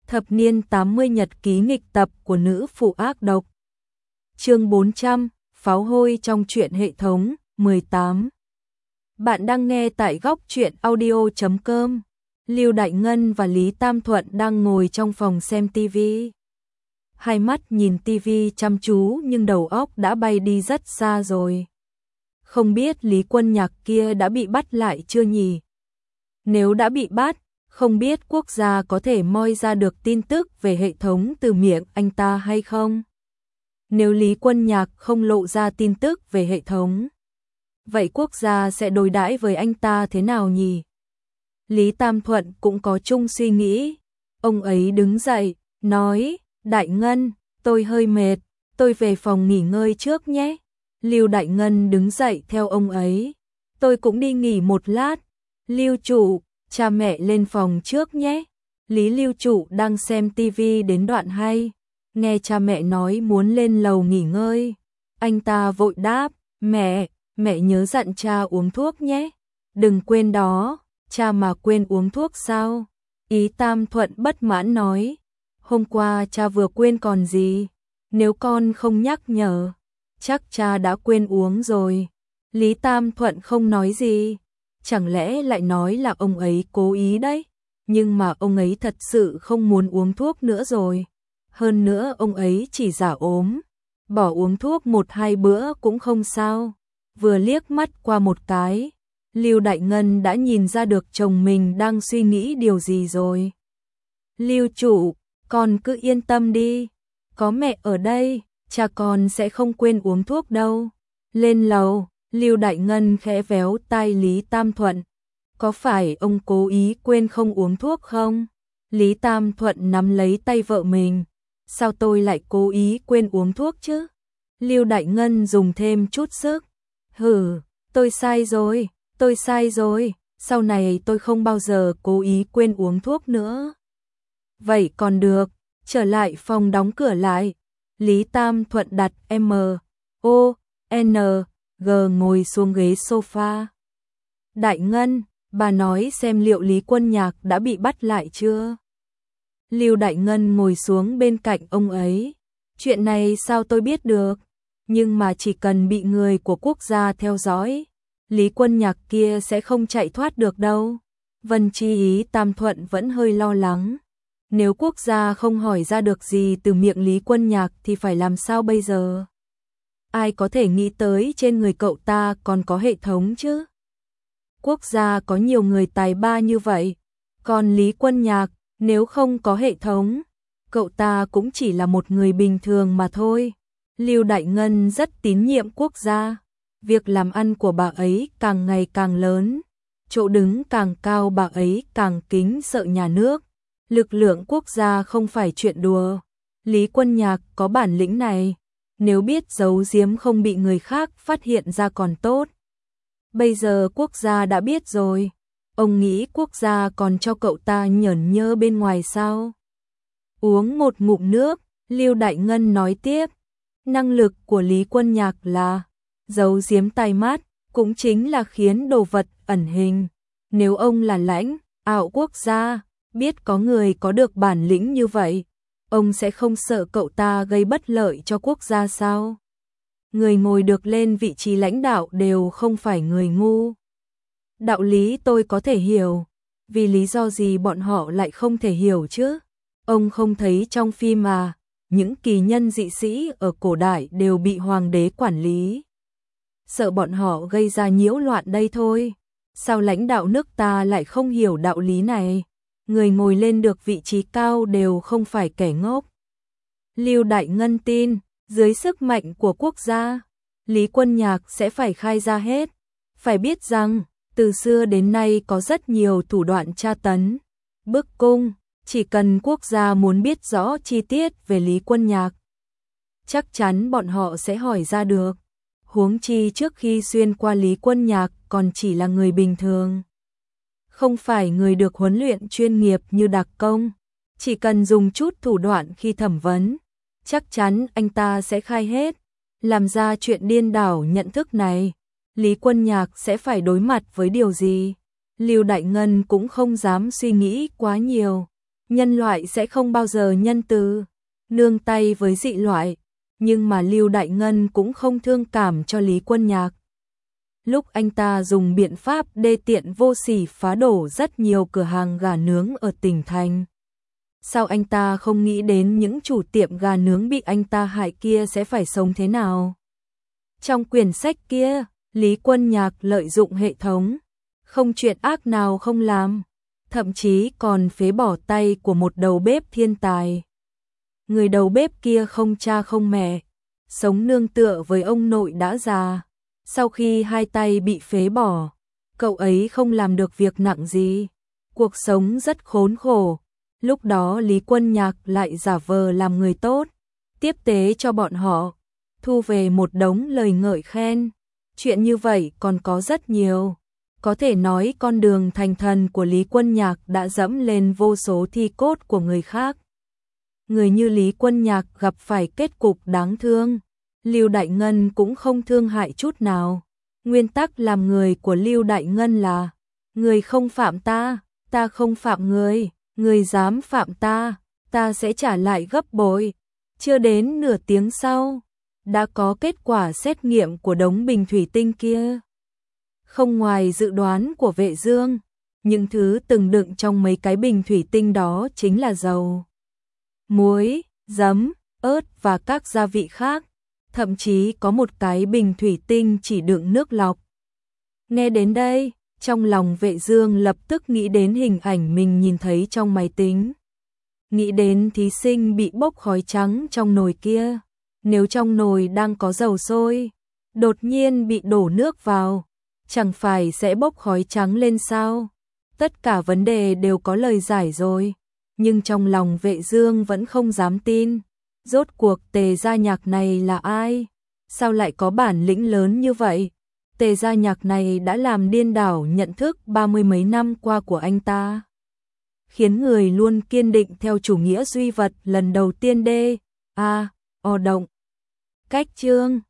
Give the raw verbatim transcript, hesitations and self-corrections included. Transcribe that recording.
Thập niên tám mươi nhật ký nghịch tập của nữ phụ ác độc. Chương bốn trăm, pháo hôi trong truyện hệ thống, mười tám. Bạn đang nghe tại góc truyện audio chấm com. Lưu Đại Ngân và Lý Tam Thuận đang ngồi trong phòng xem tivi. Hai mắt nhìn tivi chăm chú nhưng đầu óc đã bay đi rất xa rồi. Không biết Lý Quân Nhạc kia đã bị bắt lại chưa nhỉ? Nếu đã bị bắt, không biết quốc gia có thể moi ra được tin tức về hệ thống từ miệng anh ta hay không? Nếu Lý Quân Nhạc không lộ ra tin tức về hệ thống, vậy quốc gia sẽ đối đãi với anh ta thế nào nhỉ? Lý Tam Thuận cũng có chung suy nghĩ. Ông ấy đứng dậy, nói, Đại Ngân, tôi hơi mệt, tôi về phòng nghỉ ngơi trước nhé. Lưu Đại Ngân đứng dậy theo ông ấy. Tôi cũng đi nghỉ một lát. Lưu chủ, cha mẹ lên phòng trước nhé. Lý Lưu chủ đang xem tivi đến đoạn hay, nghe cha mẹ nói muốn lên lầu nghỉ ngơi. Anh ta vội đáp, mẹ, mẹ nhớ dặn cha uống thuốc nhé. Đừng quên đó, cha mà quên uống thuốc sao? Ý Tam Thuận bất mãn nói, hôm qua cha vừa quên còn gì, nếu con không nhắc nhở, chắc cha đã quên uống rồi. Lý Tam Thuận không nói gì, chẳng lẽ lại nói là ông ấy cố ý đấy, nhưng mà ông ấy thật sự không muốn uống thuốc nữa rồi. Hơn nữa ông ấy chỉ giả ốm, bỏ uống thuốc một hai bữa cũng không sao. Vừa liếc mắt qua một cái, Lưu Đại Ngân đã nhìn ra được chồng mình đang suy nghĩ điều gì rồi. Lưu chủ, con cứ yên tâm đi, có mẹ ở đây, cha con sẽ không quên uống thuốc đâu. Lên lầu, Lưu Đại Ngân khẽ véo tai Lý Tam Thuận. Có phải ông cố ý quên không uống thuốc không? Lý Tam Thuận nắm lấy tay vợ mình. Sao tôi lại cố ý quên uống thuốc chứ? Lưu Đại Ngân dùng thêm chút sức. Hừ, tôi sai rồi, tôi sai rồi, sau này tôi không bao giờ cố ý quên uống thuốc nữa. Vậy còn được, trở lại phòng đóng cửa lại. Lý Tam Thuận đặt M, O, N, G ngồi xuống ghế sofa. Đại Ngân, bà nói xem liệu Lý Quân Nhạc đã bị bắt lại chưa? Lưu Đại Ngân ngồi xuống bên cạnh ông ấy. Chuyện này sao tôi biết được? Nhưng mà chỉ cần bị người của quốc gia theo dõi, Lý Quân Nhạc kia sẽ không chạy thoát được đâu. Vân Chi Ý Tam Thuận vẫn hơi lo lắng. Nếu quốc gia không hỏi ra được gì từ miệng Lý Quân Nhạc thì phải làm sao bây giờ? Ai có thể nghĩ tới trên người cậu ta còn có hệ thống chứ? Quốc gia có nhiều người tài ba như vậy, còn Lý Quân Nhạc, nếu không có hệ thống, cậu ta cũng chỉ là một người bình thường mà thôi. Lưu Đại Ngân rất tín nhiệm quốc gia, việc làm ăn của bà ấy càng ngày càng lớn, chỗ đứng càng cao bà ấy càng kính sợ nhà nước. Lực lượng quốc gia không phải chuyện đùa. Lý Quân Nhạc có bản lĩnh này, nếu biết giấu giếm không bị người khác phát hiện ra còn tốt. Bây giờ quốc gia đã biết rồi, ông nghĩ quốc gia còn cho cậu ta nhởn nhơ bên ngoài sao? Uống một ngụm nước, Lưu Đại Ngân nói tiếp, năng lực của Lý Quân Nhạc là giấu giếm tai mắt, cũng chính là khiến đồ vật ẩn hình. Nếu ông là lãnh đạo quốc gia, biết có người có được bản lĩnh như vậy, ông sẽ không sợ cậu ta gây bất lợi cho quốc gia sao? Người ngồi được lên vị trí lãnh đạo đều không phải người ngu. Đạo lý tôi có thể hiểu, vì lý do gì bọn họ lại không thể hiểu chứ? Ông không thấy trong phim à, những kỳ nhân dị sĩ ở cổ đại đều bị hoàng đế quản lý. Sợ bọn họ gây ra nhiễu loạn đây thôi. Sao lãnh đạo nước ta lại không hiểu đạo lý này? Người ngồi lên được vị trí cao đều không phải kẻ ngốc. Lưu Đại Ngân tin, dưới sức mạnh của quốc gia, Lý Quân Nhạc sẽ phải khai ra hết. Phải biết rằng, từ xưa đến nay có rất nhiều thủ đoạn tra tấn, bức cung, chỉ cần quốc gia muốn biết rõ chi tiết về Lý Quân Nhạc, chắc chắn bọn họ sẽ hỏi ra được. Huống chi trước khi xuyên qua Lý Quân Nhạc còn chỉ là người bình thường, không phải người được huấn luyện chuyên nghiệp như đặc công, chỉ cần dùng chút thủ đoạn khi thẩm vấn, chắc chắn anh ta sẽ khai hết. Làm ra chuyện điên đảo nhận thức này, Lý Quân Nhạc sẽ phải đối mặt với điều gì? Lưu Đại Ngân cũng không dám suy nghĩ quá nhiều, Nhân loại sẽ không bao giờ nhân từ, nương tay với dị loại, nhưng mà Lưu Đại Ngân cũng không thương cảm cho Lý Quân Nhạc. Lúc anh ta dùng biện pháp đê tiện vô sỉ phá đổ rất nhiều cửa hàng gà nướng ở tỉnh thành. Sao anh ta không nghĩ đến những chủ tiệm gà nướng bị anh ta hại kia sẽ phải sống thế nào? Trong quyển sách kia, Lý Quân Nhạc lợi dụng hệ thống, không chuyện ác nào không làm, thậm chí còn phế bỏ tay của một đầu bếp thiên tài. Người đầu bếp kia không cha không mẹ, sống nương tựa với ông nội đã già. Sau khi hai tay bị phế bỏ, cậu ấy không làm được việc nặng gì, cuộc sống rất khốn khổ. Lúc đó Lý Quân Nhạc lại giả vờ làm người tốt, tiếp tế cho bọn họ, thu về một đống lời ngợi khen. Chuyện như vậy còn có rất nhiều. Có thể nói con đường thành thần của Lý Quân Nhạc đã dẫm lên vô số thi cốt của người khác. Người như Lý Quân Nhạc gặp phải kết cục đáng thương, Lưu Đại Ngân cũng không thương hại chút nào. Nguyên tắc làm người của Lưu Đại Ngân là: người không phạm ta, ta không phạm người, người dám phạm ta, ta sẽ trả lại gấp bội. Chưa đến nửa tiếng sau, đã có kết quả xét nghiệm của đống bình thủy tinh kia. Không ngoài dự đoán của Vệ Dương, những thứ từng đựng trong mấy cái bình thủy tinh đó chính là dầu, muối, giấm, ớt và các gia vị khác. Thậm chí có một cái bình thủy tinh chỉ đựng nước lọc. Nghe đến đây, trong lòng Vệ Dương lập tức nghĩ đến hình ảnh mình nhìn thấy trong máy tính. Nghĩ đến thí sinh bị bốc khói trắng trong nồi kia. Nếu trong nồi đang có dầu sôi, đột nhiên bị đổ nước vào, chẳng phải sẽ bốc khói trắng lên sao? Tất cả vấn đề đều có lời giải rồi. Nhưng trong lòng Vệ Dương vẫn không dám tin. Rốt cuộc Tề Gia Nhạc này là ai? Sao lại có bản lĩnh lớn như vậy? Tề Gia Nhạc này đã làm điên đảo nhận thức ba mươi mấy năm qua của anh ta, khiến người luôn kiên định theo chủ nghĩa duy vật lần đầu tiên đê a o động. Cách chương